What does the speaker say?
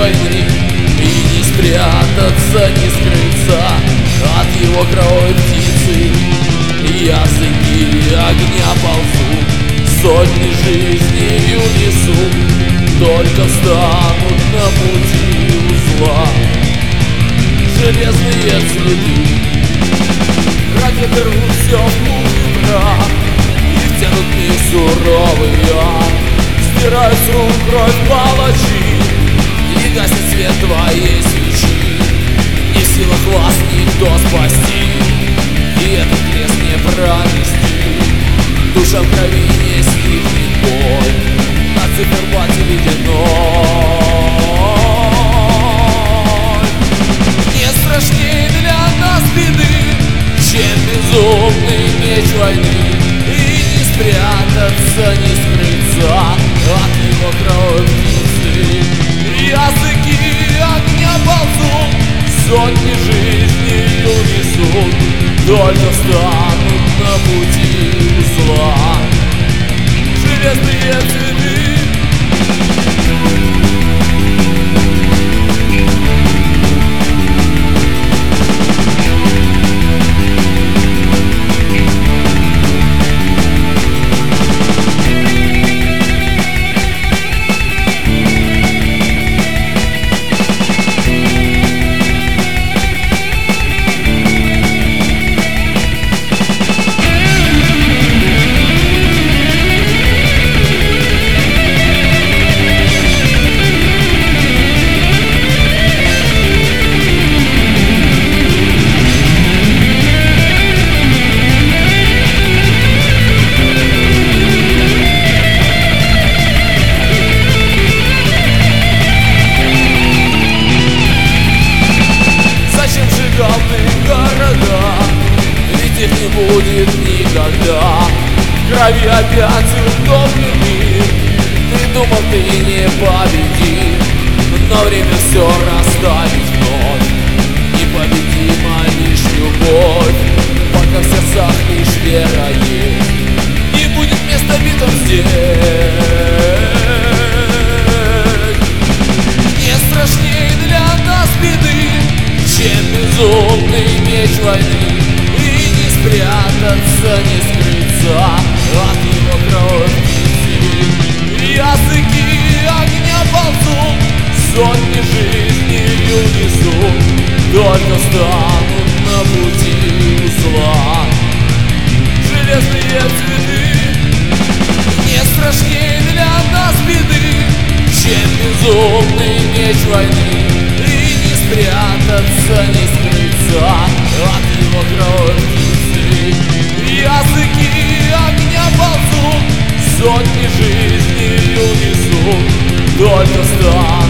войны, и не спрятаться, не скрыться от его кровавой птицы. Языки огня ползут, сотни жизней унесут, только встанут на пути узла железные цветы. Ракеты рвут все в пух и прах, их тянут в них суровый яд, стирают с рук кровь палачи и гасит свет твоей свечи. Не в силах вас никто спасти, и этот крест не пронести. Душа в крови не стихнет боль на циферблате ледяной. Не страшнее для нас беды, чем безумный меч войны, и не спрятаться, не скрыться от его кровавой птицы. Языки огня ползут, сотни жизней унесут, только встанут на пути зла железные цветы. Ведь их не будет никогда. В крови опять утоплены. Ты думал, ты не победишь, но время все расставить вновь. Непобедима лишь любовь, пока в сердцах лишь вера есть. Не будет места битым здесь. Не страшнее для нас беды, чем безумный меч войны, и не спрятаться, не скрыться от его кровавой птицы. Языки огня ползут, сотни жизней унесут, только встанут на пути зла железные цветы. Не страшнее для нас беды, чем безумный меч войны, и не спрятаться, не скрыться от его кровавой птицы. Языки огня ползут, сотни жизней унесут, только встанут